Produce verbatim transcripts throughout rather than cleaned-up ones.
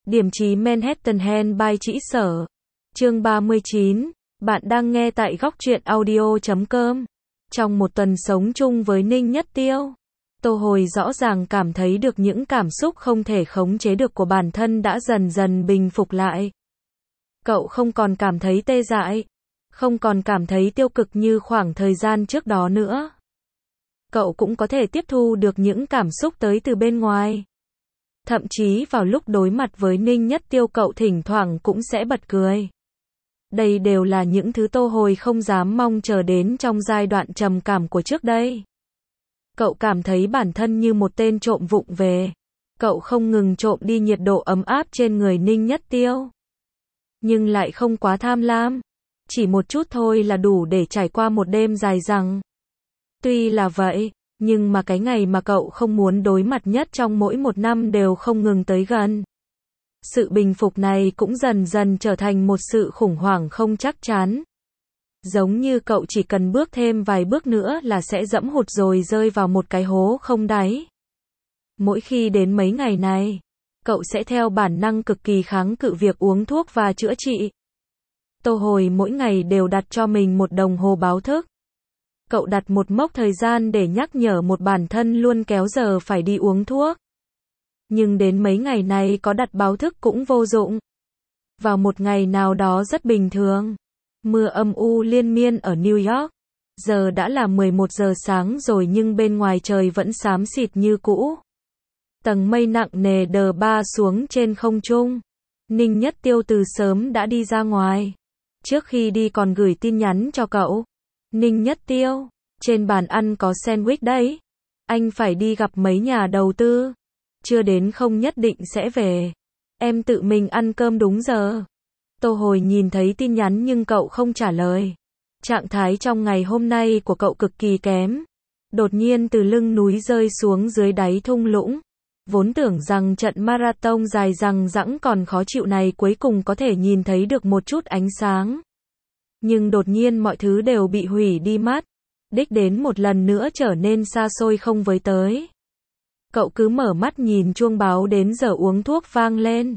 Điểm trí Manhattan Handball Trĩ Sở. Chương ba mươi chín. Bạn đang nghe tại góc truyện audio chấm com. Trong một tuần sống chung với Ninh Nhất Tiêu, Tô Hồi rõ ràng cảm thấy được những cảm xúc không thể khống chế được của bản thân đã dần dần bình phục lại. Cậu không còn cảm thấy tê dại, không còn cảm thấy tiêu cực như khoảng thời gian trước đó nữa. Cậu cũng có thể tiếp thu được những cảm xúc tới từ bên ngoài. Thậm chí vào lúc đối mặt với Ninh Nhất Tiêu cậu thỉnh thoảng cũng sẽ bật cười. Đây đều là những thứ Tô Hồi không dám mong chờ đến trong giai đoạn trầm cảm của trước đây. Cậu cảm thấy bản thân như một tên trộm vụng về. Cậu không ngừng trộm đi nhiệt độ ấm áp trên người Ninh Nhất Tiêu. Nhưng lại không quá tham lam. Chỉ một chút thôi là đủ để trải qua một đêm dài dằng. Tuy là vậy, nhưng mà cái ngày mà cậu không muốn đối mặt nhất trong mỗi một năm đều không ngừng tới gần. Sự bình phục này cũng dần dần trở thành một sự khủng hoảng không chắc chắn. Giống như cậu chỉ cần bước thêm vài bước nữa là sẽ dẫm hụt rồi rơi vào một cái hố không đáy. Mỗi khi đến mấy ngày này, cậu sẽ theo bản năng cực kỳ kháng cự việc uống thuốc và chữa trị. Tô Hồi mỗi ngày đều đặt cho mình một đồng hồ báo thức. Cậu đặt một mốc thời gian để nhắc nhở một bản thân luôn kéo giờ phải đi uống thuốc. Nhưng đến mấy ngày này có đặt báo thức cũng vô dụng. Vào một ngày nào đó rất bình thường, mưa âm u liên miên ở New York. Giờ đã là mười một giờ sáng rồi nhưng bên ngoài trời vẫn xám xịt như cũ. Tầng mây nặng nề đờ ba xuống trên không trung. Ninh Nhất Tiêu từ sớm đã đi ra ngoài. Trước khi đi còn gửi tin nhắn cho cậu. Ninh Nhất Tiêu, trên bàn ăn có sandwich đấy. Anh phải đi gặp mấy nhà đầu tư. Chưa đến không nhất định sẽ về. Em tự mình ăn cơm đúng giờ. Tô Hồi nhìn thấy tin nhắn nhưng cậu không trả lời. Trạng thái trong ngày hôm nay của cậu cực kỳ kém. Đột nhiên từ lưng núi rơi xuống dưới đáy thung lũng. Vốn tưởng rằng trận marathon dài dằng dẵng còn khó chịu này cuối cùng có thể nhìn thấy được một chút ánh sáng. Nhưng đột nhiên mọi thứ đều bị hủy đi mất. Đích đến một lần nữa trở nên xa xôi không với tới. Cậu cứ mở mắt nhìn chuông báo đến giờ uống thuốc vang lên.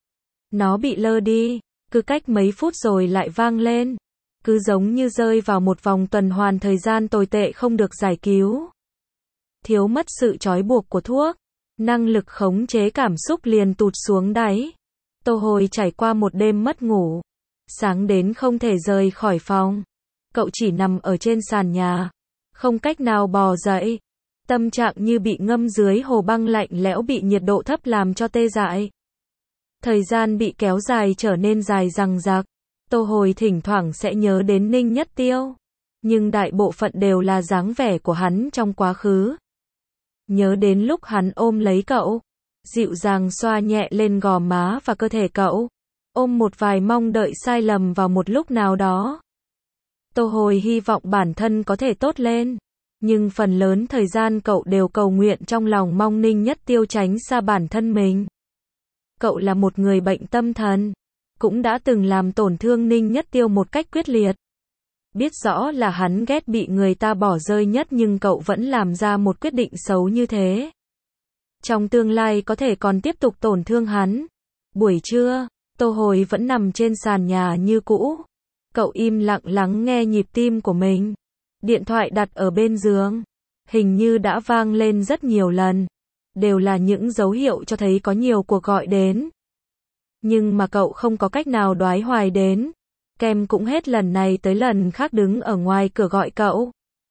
Nó bị lơ đi, cứ cách mấy phút rồi lại vang lên. Cứ giống như rơi vào một vòng tuần hoàn thời gian tồi tệ không được giải cứu. Thiếu mất sự trói buộc của thuốc, năng lực khống chế cảm xúc liền tụt xuống đáy. Tô Hồi trải qua một đêm mất ngủ. Sáng đến không thể rời khỏi phòng. Cậu chỉ nằm ở trên sàn nhà, không cách nào bò dậy. Tâm trạng như bị ngâm dưới hồ băng lạnh lẽo bị nhiệt độ thấp làm cho tê dại. Thời gian bị kéo dài trở nên dài dằng dặc. Tô Hồi thỉnh thoảng sẽ nhớ đến Ninh Nhất Tiêu. Nhưng đại bộ phận đều là dáng vẻ của hắn trong quá khứ. Nhớ đến lúc hắn ôm lấy cậu, dịu dàng xoa nhẹ lên gò má và cơ thể cậu. Ôm một vài mong đợi sai lầm vào một lúc nào đó. Tô Hồi hy vọng bản thân có thể tốt lên. Nhưng phần lớn thời gian cậu đều cầu nguyện trong lòng mong Ninh Nhất Tiêu tránh xa bản thân mình. Cậu là một người bệnh tâm thần. Cũng đã từng làm tổn thương Ninh Nhất Tiêu một cách quyết liệt. Biết rõ là hắn ghét bị người ta bỏ rơi nhất nhưng cậu vẫn làm ra một quyết định xấu như thế. Trong tương lai có thể còn tiếp tục tổn thương hắn. Buổi trưa, Tô Hồi vẫn nằm trên sàn nhà như cũ. Cậu im lặng lắng nghe nhịp tim của mình. Điện thoại đặt ở bên giường. Hình như đã vang lên rất nhiều lần. Đều là những dấu hiệu cho thấy có nhiều cuộc gọi đến. Nhưng mà cậu không có cách nào đoái hoài đến. Kem cũng hết lần này tới lần khác đứng ở ngoài cửa gọi cậu.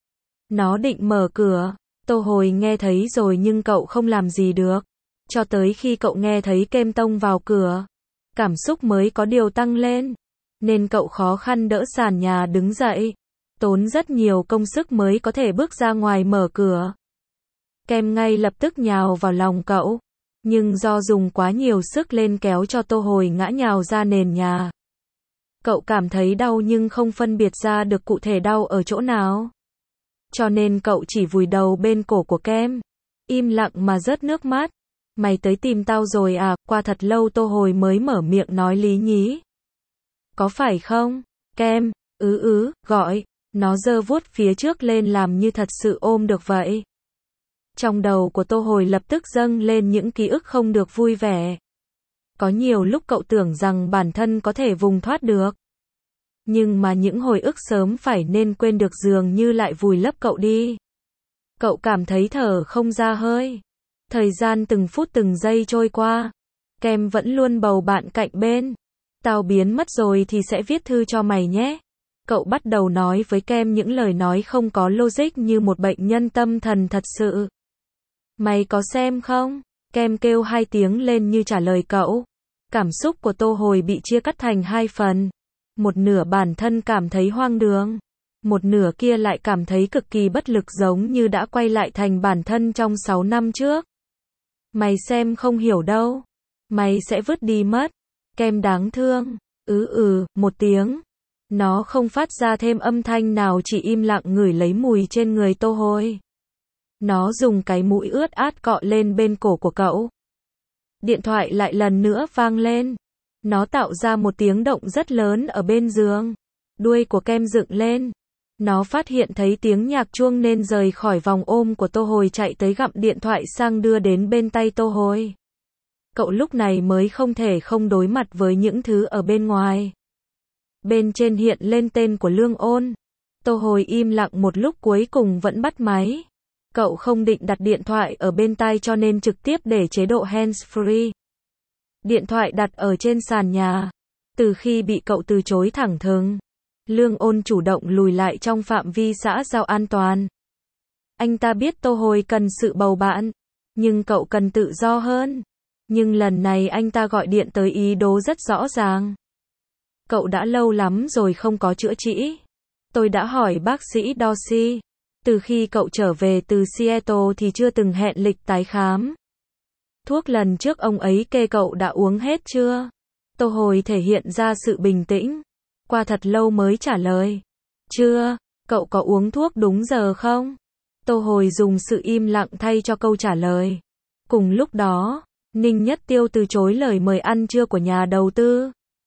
Nó định mở cửa. Tô Hồi nghe thấy rồi nhưng cậu không làm gì được. Cho tới khi cậu nghe thấy Kem tông vào cửa. Cảm xúc mới có điều tăng lên. Nên cậu khó khăn đỡ sàn nhà đứng dậy. Tốn rất nhiều công sức mới có thể bước ra ngoài mở cửa. Kem ngay lập tức nhào vào lòng cậu. Nhưng do dùng quá nhiều sức lên kéo cho Tô Hồi ngã nhào ra nền nhà. Cậu cảm thấy đau nhưng không phân biệt ra được cụ thể đau ở chỗ nào. Cho nên cậu chỉ vùi đầu bên cổ của Kem. Im lặng mà rớt nước mắt. Mày tới tìm tao rồi à? Qua thật lâu Tô Hồi mới mở miệng nói lý nhí. Có phải không? Kem, ứ ứ, gọi. Nó giơ vuốt phía trước lên làm như thật sự ôm được vậy. Trong đầu của Tô Hồi lập tức dâng lên những ký ức không được vui vẻ. Có nhiều lúc cậu tưởng rằng bản thân có thể vùng thoát được. Nhưng mà những hồi ức sớm phải nên quên được dường như lại vùi lấp cậu đi. Cậu cảm thấy thở không ra hơi. Thời gian từng phút từng giây trôi qua. Kem vẫn luôn bầu bạn cạnh bên. Tao biến mất rồi thì sẽ viết thư cho mày nhé. Cậu bắt đầu nói với Kem những lời nói không có logic như một bệnh nhân tâm thần thật sự. Mày có xem không? Kem kêu hai tiếng lên như trả lời cậu. Cảm xúc của Tô Hồi bị chia cắt thành hai phần. Một nửa bản thân cảm thấy hoang đường. Một nửa kia lại cảm thấy cực kỳ bất lực giống như đã quay lại thành bản thân trong sáu năm trước. Mày xem không hiểu đâu. Mày sẽ vứt đi mất. Kem đáng thương. Ừ ừ, một tiếng. Nó không phát ra thêm âm thanh nào, chỉ im lặng ngửi lấy mùi trên người Tô Hồi. Nó dùng cái mũi ướt át cọ lên bên cổ của cậu. Điện thoại lại lần nữa vang lên. Nó tạo ra một tiếng động rất lớn ở bên giường. Đuôi của Kem dựng lên. Nó phát hiện thấy tiếng nhạc chuông nên rời khỏi vòng ôm của Tô Hồi, chạy tới gặm điện thoại sang đưa đến bên tay Tô Hồi. Cậu lúc này mới không thể không đối mặt với những thứ ở bên ngoài. Bên trên hiện lên tên của Lương Ôn. Tô Hồi im lặng một lúc cuối cùng vẫn bắt máy. Cậu không định đặt điện thoại ở bên tai cho nên trực tiếp để chế độ hands-free. Điện thoại đặt ở trên sàn nhà. Từ khi bị cậu từ chối thẳng thừng, Lương Ôn chủ động lùi lại trong phạm vi xã giao an toàn. Anh ta biết Tô Hồi cần sự bầu bạn, nhưng cậu cần tự do hơn. Nhưng lần này anh ta gọi điện tới ý đồ rất rõ ràng. Cậu đã lâu lắm rồi không có chữa trị. Tôi đã hỏi bác sĩ Dorsey. Từ khi cậu trở về từ Seattle thì chưa từng hẹn lịch tái khám. Thuốc lần trước ông ấy kê cậu đã uống hết chưa? Tô Hồi thể hiện ra sự bình tĩnh. Qua thật lâu mới trả lời. Chưa, cậu có uống thuốc đúng giờ không? Tô Hồi dùng sự im lặng thay cho câu trả lời. Cùng lúc đó, Ninh Nhất Tiêu từ chối lời mời ăn trưa của nhà đầu tư.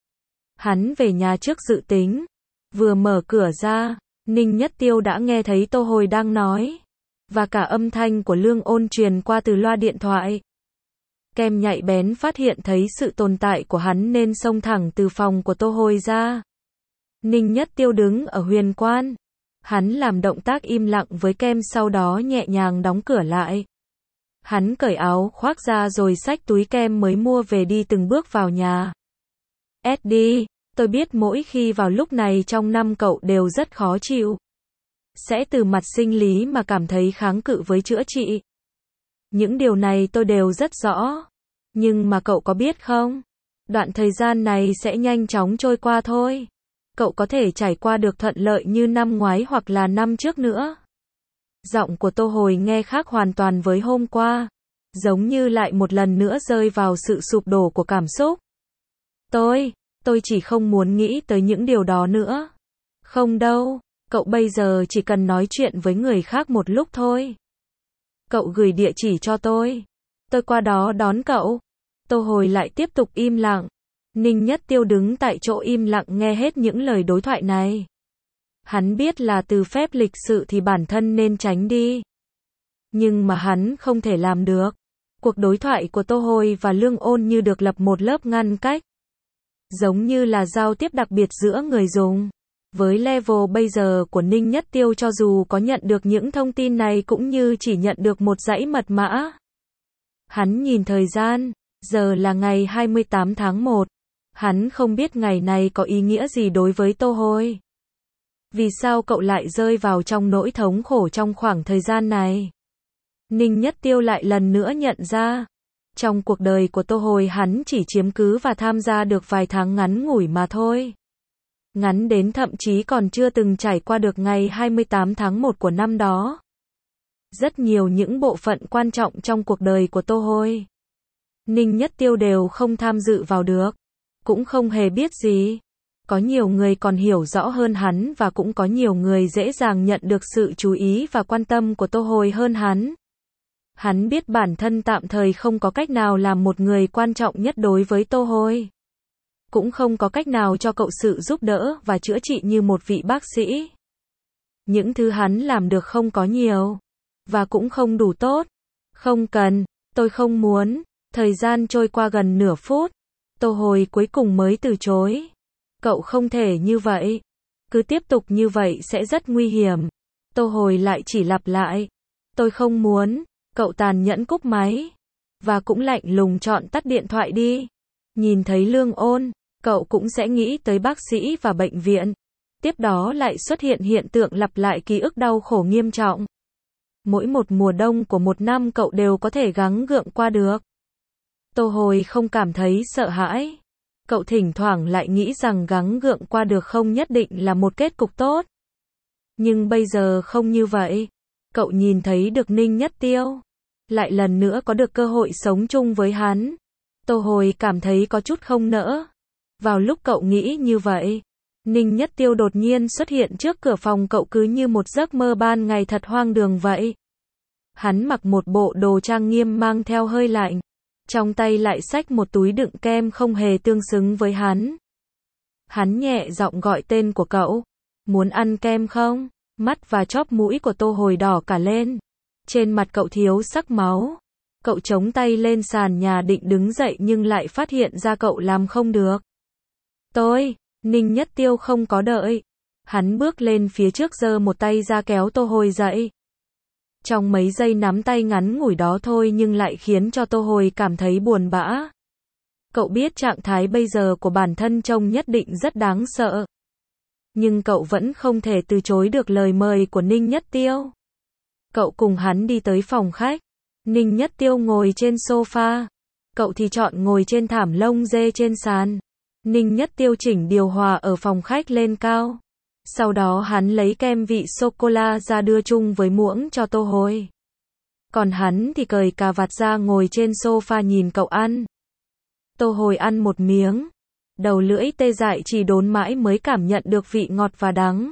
Hắn về nhà trước dự tính. Vừa mở cửa ra, Ninh Nhất Tiêu đã nghe thấy Tô Hồi đang nói. Và cả âm thanh của Lương Ôn truyền qua từ loa điện thoại. Kem nhạy bén phát hiện thấy sự tồn tại của hắn nên xông thẳng từ phòng của Tô Hồi ra. Ninh Nhất Tiêu đứng ở huyền quan. Hắn làm động tác im lặng với Kem, sau đó nhẹ nhàng đóng cửa lại. Hắn cởi áo khoác ra rồi xách túi kem mới mua về đi từng bước vào nhà. Eddie, tôi biết mỗi khi vào lúc này trong năm cậu đều rất khó chịu. Sẽ từ mặt sinh lý mà cảm thấy kháng cự với chữa trị. Những điều này tôi đều rất rõ. Nhưng mà cậu có biết không? Đoạn thời gian này sẽ nhanh chóng trôi qua thôi. Cậu có thể trải qua được thuận lợi như năm ngoái hoặc là năm trước nữa. Giọng của Tô Hồi nghe khác hoàn toàn với hôm qua. Giống như lại một lần nữa rơi vào sự sụp đổ của cảm xúc. Tôi, tôi chỉ không muốn nghĩ tới những điều đó nữa. Không đâu, cậu bây giờ chỉ cần nói chuyện với người khác một lúc thôi. Cậu gửi địa chỉ cho tôi. Tôi qua đó đón cậu. Tô Hồi lại tiếp tục im lặng. Ninh Nhất Tiêu đứng tại chỗ im lặng nghe hết những lời đối thoại này. Hắn biết là từ phép lịch sự thì bản thân nên tránh đi. Nhưng mà hắn không thể làm được. Cuộc đối thoại của Tô Hồi và Lương Ôn như được lập một lớp ngăn cách. Giống như là giao tiếp đặc biệt giữa người dùng. Với level bây giờ của Ninh Nhất Tiêu, cho dù có nhận được những thông tin này cũng như chỉ nhận được một dãy mật mã. Hắn nhìn thời gian, giờ là ngày hai mươi tám tháng một. Hắn không biết ngày này có ý nghĩa gì đối với Tô Hồi. Vì sao cậu lại rơi vào trong nỗi thống khổ trong khoảng thời gian này? Ninh Nhất Tiêu lại lần nữa nhận ra. Trong cuộc đời của Tô Hồi hắn chỉ chiếm cứ và tham gia được vài tháng ngắn ngủi mà thôi. Ngắn đến thậm chí còn chưa từng trải qua được ngày hai mươi tám tháng một của năm đó. Rất nhiều những bộ phận quan trọng trong cuộc đời của Tô Hồi, Ninh Nhất Tiêu đều không tham dự vào được. Cũng không hề biết gì. Có nhiều người còn hiểu rõ hơn hắn và cũng có nhiều người dễ dàng nhận được sự chú ý và quan tâm của Tô Hồi hơn hắn. Hắn biết bản thân tạm thời không có cách nào làm một người quan trọng nhất đối với Tô Hồi. Cũng không có cách nào cho cậu sự giúp đỡ và chữa trị như một vị bác sĩ. Những thứ hắn làm được không có nhiều. Và cũng không đủ tốt. Không cần, tôi không muốn. Thời gian trôi qua gần nửa phút. Tô Hồi cuối cùng mới từ chối. Cậu không thể như vậy. Cứ tiếp tục như vậy sẽ rất nguy hiểm. Tô Hồi lại chỉ lặp lại. Tôi không muốn. Cậu tàn nhẫn cúp máy. Và cũng lạnh lùng chọn tắt điện thoại đi. Nhìn thấy Lương Ôn, cậu cũng sẽ nghĩ tới bác sĩ và bệnh viện. Tiếp đó lại xuất hiện hiện tượng lặp lại ký ức đau khổ nghiêm trọng. Mỗi một mùa đông của một năm cậu đều có thể gắng gượng qua được. Tô Hồi không cảm thấy sợ hãi. Cậu thỉnh thoảng lại nghĩ rằng gắng gượng qua được không nhất định là một kết cục tốt. Nhưng bây giờ không như vậy. Cậu nhìn thấy được Ninh Nhất Tiêu. Lại lần nữa có được cơ hội sống chung với hắn. Tô Hồi cảm thấy có chút không nỡ. Vào lúc cậu nghĩ như vậy, Ninh Nhất Tiêu đột nhiên xuất hiện trước cửa phòng cậu cứ như một giấc mơ ban ngày thật hoang đường vậy. Hắn mặc một bộ đồ trang nghiêm mang theo hơi lạnh. Trong tay lại xách một túi đựng kem không hề tương xứng với hắn. Hắn nhẹ giọng gọi tên của cậu. Muốn ăn kem không? Mắt và chóp mũi của Tô Hồi đỏ cả lên. Trên mặt cậu thiếu sắc máu. Cậu chống tay lên sàn nhà định đứng dậy nhưng lại phát hiện ra cậu làm không được. Tôi, Ninh Nhất Tiêu không có đợi. Hắn bước lên phía trước giơ một tay ra kéo Tô Hồi dậy. Trong mấy giây nắm tay ngắn ngủi đó thôi nhưng lại khiến cho Tô Hồi cảm thấy buồn bã. Cậu biết trạng thái bây giờ của bản thân trông nhất định rất đáng sợ. Nhưng cậu vẫn không thể từ chối được lời mời của Ninh Nhất Tiêu. Cậu cùng hắn đi tới phòng khách. Ninh Nhất Tiêu ngồi trên sofa. Cậu thì chọn ngồi trên thảm lông dê trên sàn. Ninh Nhất Tiêu chỉnh điều hòa ở phòng khách lên cao. Sau đó hắn lấy kem vị sô-cô-la ra đưa chung với muỗng cho Tô Hồi. Còn hắn thì cởi cà vạt ra ngồi trên sofa nhìn cậu ăn. Tô Hồi ăn một miếng. Đầu lưỡi tê dại chỉ đốn mãi mới cảm nhận được vị ngọt và đắng.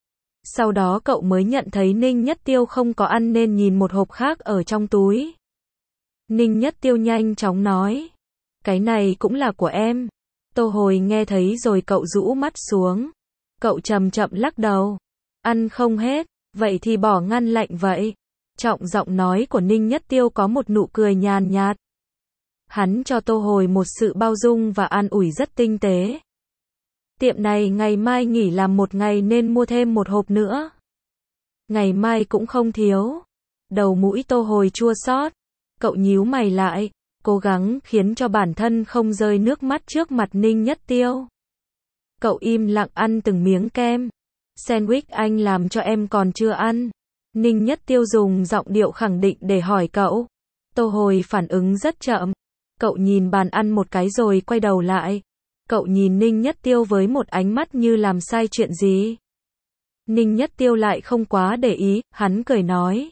Sau đó cậu mới nhận thấy Ninh Nhất Tiêu không có ăn nên nhìn một hộp khác ở trong túi. Ninh Nhất Tiêu nhanh chóng nói. Cái này cũng là của em. Tô Hồi nghe thấy rồi cậu rũ mắt xuống. Cậu chậm chậm lắc đầu. Ăn không hết, vậy thì bỏ ngăn lạnh vậy. Trọng giọng nói của Ninh Nhất Tiêu có một nụ cười nhàn nhạt. Hắn cho Tô Hồi một sự bao dung và an ủi rất tinh tế. Tiệm này ngày mai nghỉ làm một ngày nên mua thêm một hộp nữa. Ngày mai cũng không thiếu. Đầu mũi Tô Hồi chua xót. Cậu nhíu mày lại, cố gắng khiến cho bản thân không rơi nước mắt trước mặt Ninh Nhất Tiêu. Cậu im lặng ăn từng miếng kem. Sandwich anh làm cho em còn chưa ăn. Ninh Nhất Tiêu dùng giọng điệu khẳng định để hỏi cậu. Tô Hồi phản ứng rất chậm. Cậu nhìn bàn ăn một cái rồi quay đầu lại. Cậu nhìn Ninh Nhất Tiêu với một ánh mắt như làm sai chuyện gì. Ninh Nhất Tiêu lại không quá để ý, hắn cười nói.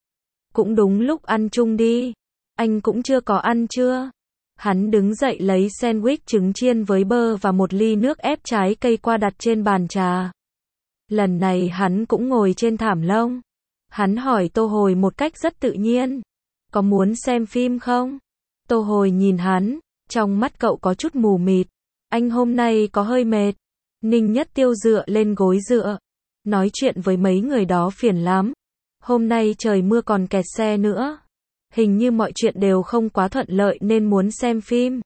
Cũng đúng lúc ăn chung đi. Anh cũng chưa có ăn chưa? Hắn đứng dậy lấy sandwich trứng chiên với bơ và một ly nước ép trái cây qua đặt trên bàn trà. Lần này hắn cũng ngồi trên thảm lông. Hắn hỏi Tô Hồi một cách rất tự nhiên. Có muốn xem phim không? Tô Hồi nhìn hắn, trong mắt cậu có chút mù mịt. Anh hôm nay có hơi mệt. Ninh Nhất Tiêu dựa lên gối dựa. Nói chuyện với mấy người đó phiền lắm. Hôm nay trời mưa còn kẹt xe nữa. Hình như mọi chuyện đều không quá thuận lợi nên muốn xem phim.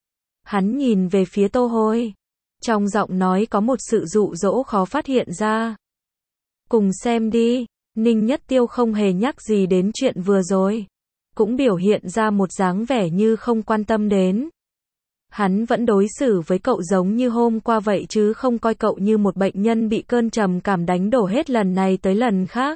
Hắn nhìn về phía Tô Hồi. Trong giọng nói có một sự dụ dỗ khó phát hiện ra. Cùng xem đi. Ninh Nhất Tiêu không hề nhắc gì đến chuyện vừa rồi. Cũng biểu hiện ra một dáng vẻ như không quan tâm đến. Hắn vẫn đối xử với cậu giống như hôm qua vậy chứ không coi cậu như một bệnh nhân bị cơn trầm cảm đánh đổ hết lần này tới lần khác.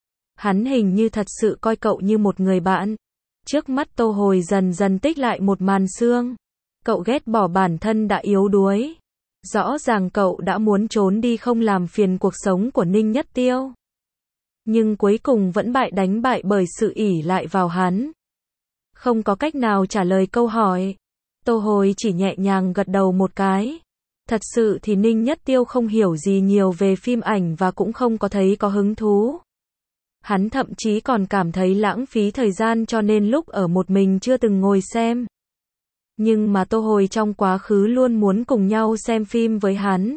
Hắn hình như thật sự coi cậu như một người bạn. Trước mắt Tô Hồi dần dần tích lại một màn sương. Cậu ghét bỏ bản thân đã yếu đuối. Rõ ràng cậu đã muốn trốn đi không làm phiền cuộc sống của Ninh Nhất Tiêu. Nhưng cuối cùng vẫn bại đánh bại bởi sự ỷ lại vào hắn. Không có cách nào trả lời câu hỏi. Tô Hồi chỉ nhẹ nhàng gật đầu một cái. Thật sự thì Ninh Nhất Tiêu không hiểu gì nhiều về phim ảnh và cũng không có thấy có hứng thú. Hắn thậm chí còn cảm thấy lãng phí thời gian cho nên lúc ở một mình chưa từng ngồi xem. Nhưng mà Tô Hồi trong quá khứ luôn muốn cùng nhau xem phim với hắn.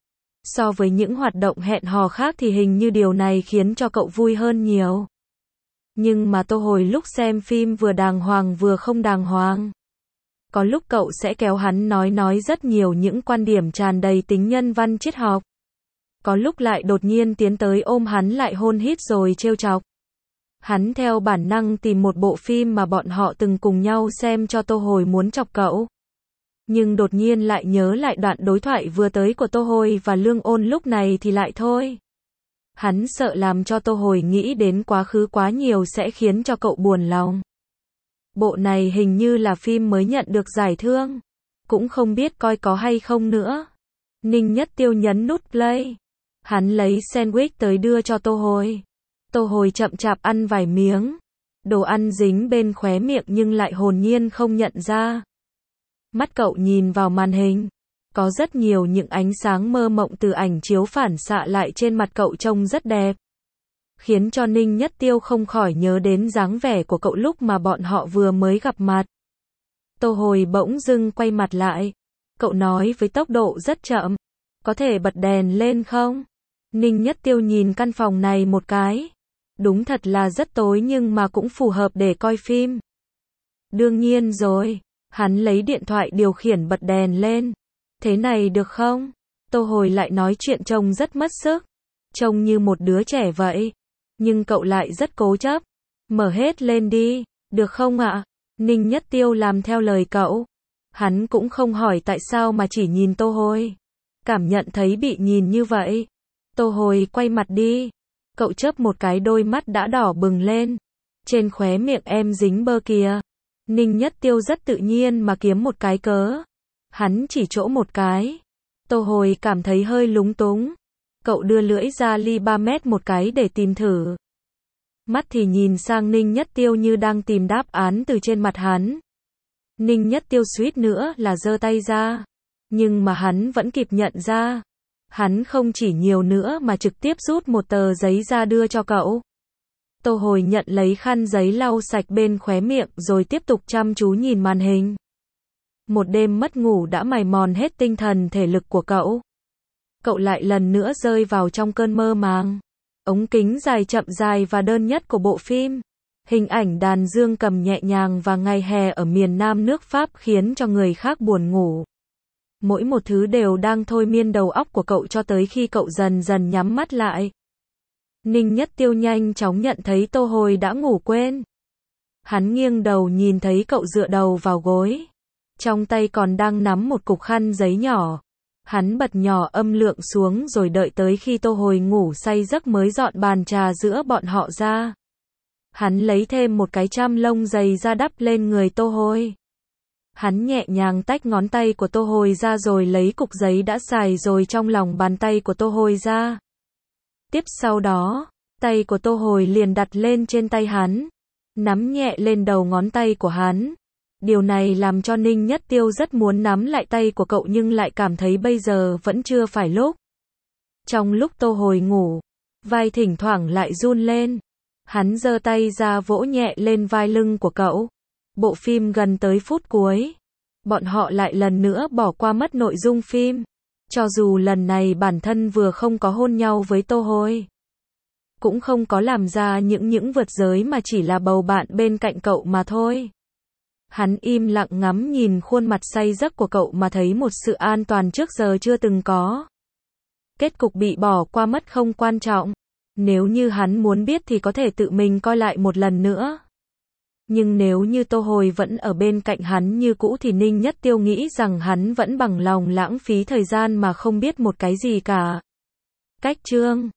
So với những hoạt động hẹn hò khác thì hình như điều này khiến cho cậu vui hơn nhiều. Nhưng mà Tô Hồi lúc xem phim vừa đàng hoàng vừa không đàng hoàng. Có lúc cậu sẽ kéo hắn nói nói rất nhiều những quan điểm tràn đầy tính nhân văn triết học. Có lúc lại đột nhiên tiến tới ôm hắn lại hôn hít rồi trêu chọc. Hắn theo bản năng tìm một bộ phim mà bọn họ từng cùng nhau xem cho Tô Hồi muốn chọc cậu. Nhưng đột nhiên lại nhớ lại đoạn đối thoại vừa tới của Tô Hồi và Lương Ôn lúc này thì lại thôi. Hắn sợ làm cho Tô Hồi nghĩ đến quá khứ quá nhiều sẽ khiến cho cậu buồn lòng. Bộ này hình như là phim mới nhận được giải thưởng. Cũng không biết coi có hay không nữa. Ninh Nhất Tiêu nhấn nút play. Hắn lấy sandwich tới đưa cho Tô Hồi. Tô Hồi chậm chạp ăn vài miếng. Đồ ăn dính bên khóe miệng nhưng lại hồn nhiên không nhận ra. Mắt cậu nhìn vào màn hình. Có rất nhiều những ánh sáng mơ mộng từ ảnh chiếu phản xạ lại trên mặt cậu trông rất đẹp. Khiến cho Ninh Nhất Tiêu không khỏi nhớ đến dáng vẻ của cậu lúc mà bọn họ vừa mới gặp mặt. Tô Hồi bỗng dưng quay mặt lại. Cậu nói với tốc độ rất chậm. Có thể bật đèn lên không? Ninh Nhất Tiêu nhìn căn phòng này một cái. Đúng thật là rất tối nhưng mà cũng phù hợp để coi phim. Đương nhiên rồi. Hắn lấy điện thoại điều khiển bật đèn lên. Thế này được không? Tô Hồi lại nói chuyện trông rất mất sức. Trông như một đứa trẻ vậy. Nhưng cậu lại rất cố chấp. Mở hết lên đi. Được không ạ? Ninh Nhất Tiêu làm theo lời cậu. Hắn cũng không hỏi tại sao mà chỉ nhìn Tô Hồi. Cảm nhận thấy bị nhìn như vậy. Tô Hồi quay mặt đi. Cậu chớp một cái đôi mắt đã đỏ bừng lên. Trên khóe miệng em dính bơ kìa. Ninh Nhất Tiêu rất tự nhiên mà kiếm một cái cớ. Hắn chỉ chỗ một cái. Tô Hồi cảm thấy hơi lúng túng. Cậu đưa lưỡi ra ly ba mét một cái để tìm thử. Mắt thì nhìn sang Ninh Nhất Tiêu như đang tìm đáp án từ trên mặt hắn. Ninh Nhất Tiêu suýt nữa là giơ tay ra. Nhưng mà hắn vẫn kịp nhận ra. Hắn không chỉ nhiều nữa mà trực tiếp rút một tờ giấy ra đưa cho cậu. Tô Hồi nhận lấy khăn giấy lau sạch bên khóe miệng rồi tiếp tục chăm chú nhìn màn hình. Một đêm mất ngủ đã mài mòn hết tinh thần thể lực của cậu. Cậu lại lần nữa rơi vào trong cơn mơ màng. Ống kính dài chậm dài và đơn nhất của bộ phim. Hình ảnh đàn dương cầm nhẹ nhàng và ngày hè ở miền Nam nước Pháp khiến cho người khác buồn ngủ. Mỗi một thứ đều đang thôi miên đầu óc của cậu cho tới khi cậu dần dần nhắm mắt lại. Ninh Nhất Tiêu nhanh chóng nhận thấy Tô Hồi đã ngủ quên. Hắn nghiêng đầu nhìn thấy cậu dựa đầu vào gối. Trong tay còn đang nắm một cục khăn giấy nhỏ. Hắn bật nhỏ âm lượng xuống rồi đợi tới khi Tô Hồi ngủ say giấc mới dọn bàn trà giữa bọn họ ra. Hắn lấy thêm một cái chăm lông dày ra đắp lên người Tô Hồi. Hắn nhẹ nhàng tách ngón tay của Tô Hồi ra rồi lấy cục giấy đã xài rồi trong lòng bàn tay của Tô Hồi ra. Tiếp sau đó, tay của Tô Hồi liền đặt lên trên tay hắn. Nắm nhẹ lên đầu ngón tay của hắn. Điều này làm cho Ninh Nhất Tiêu rất muốn nắm lại tay của cậu nhưng lại cảm thấy bây giờ vẫn chưa phải lúc. Trong lúc Tô Hồi ngủ, vai thỉnh thoảng lại run lên. Hắn giơ tay ra vỗ nhẹ lên vai lưng của cậu. Bộ phim gần tới phút cuối. Bọn họ lại lần nữa bỏ qua mất nội dung phim. Cho dù lần này bản thân vừa không có hôn nhau với Tô Hồi. Cũng không có làm ra những những vượt giới mà chỉ là bầu bạn bên cạnh cậu mà thôi. Hắn im lặng ngắm nhìn khuôn mặt say giấc của cậu mà thấy một sự an toàn trước giờ chưa từng có. Kết cục bị bỏ qua mất không quan trọng. Nếu như hắn muốn biết thì có thể tự mình coi lại một lần nữa. Nhưng nếu như Tô Hồi vẫn ở bên cạnh hắn như cũ thì Ninh Nhất Tiêu nghĩ rằng hắn vẫn bằng lòng lãng phí thời gian mà không biết một cái gì cả. Cách chương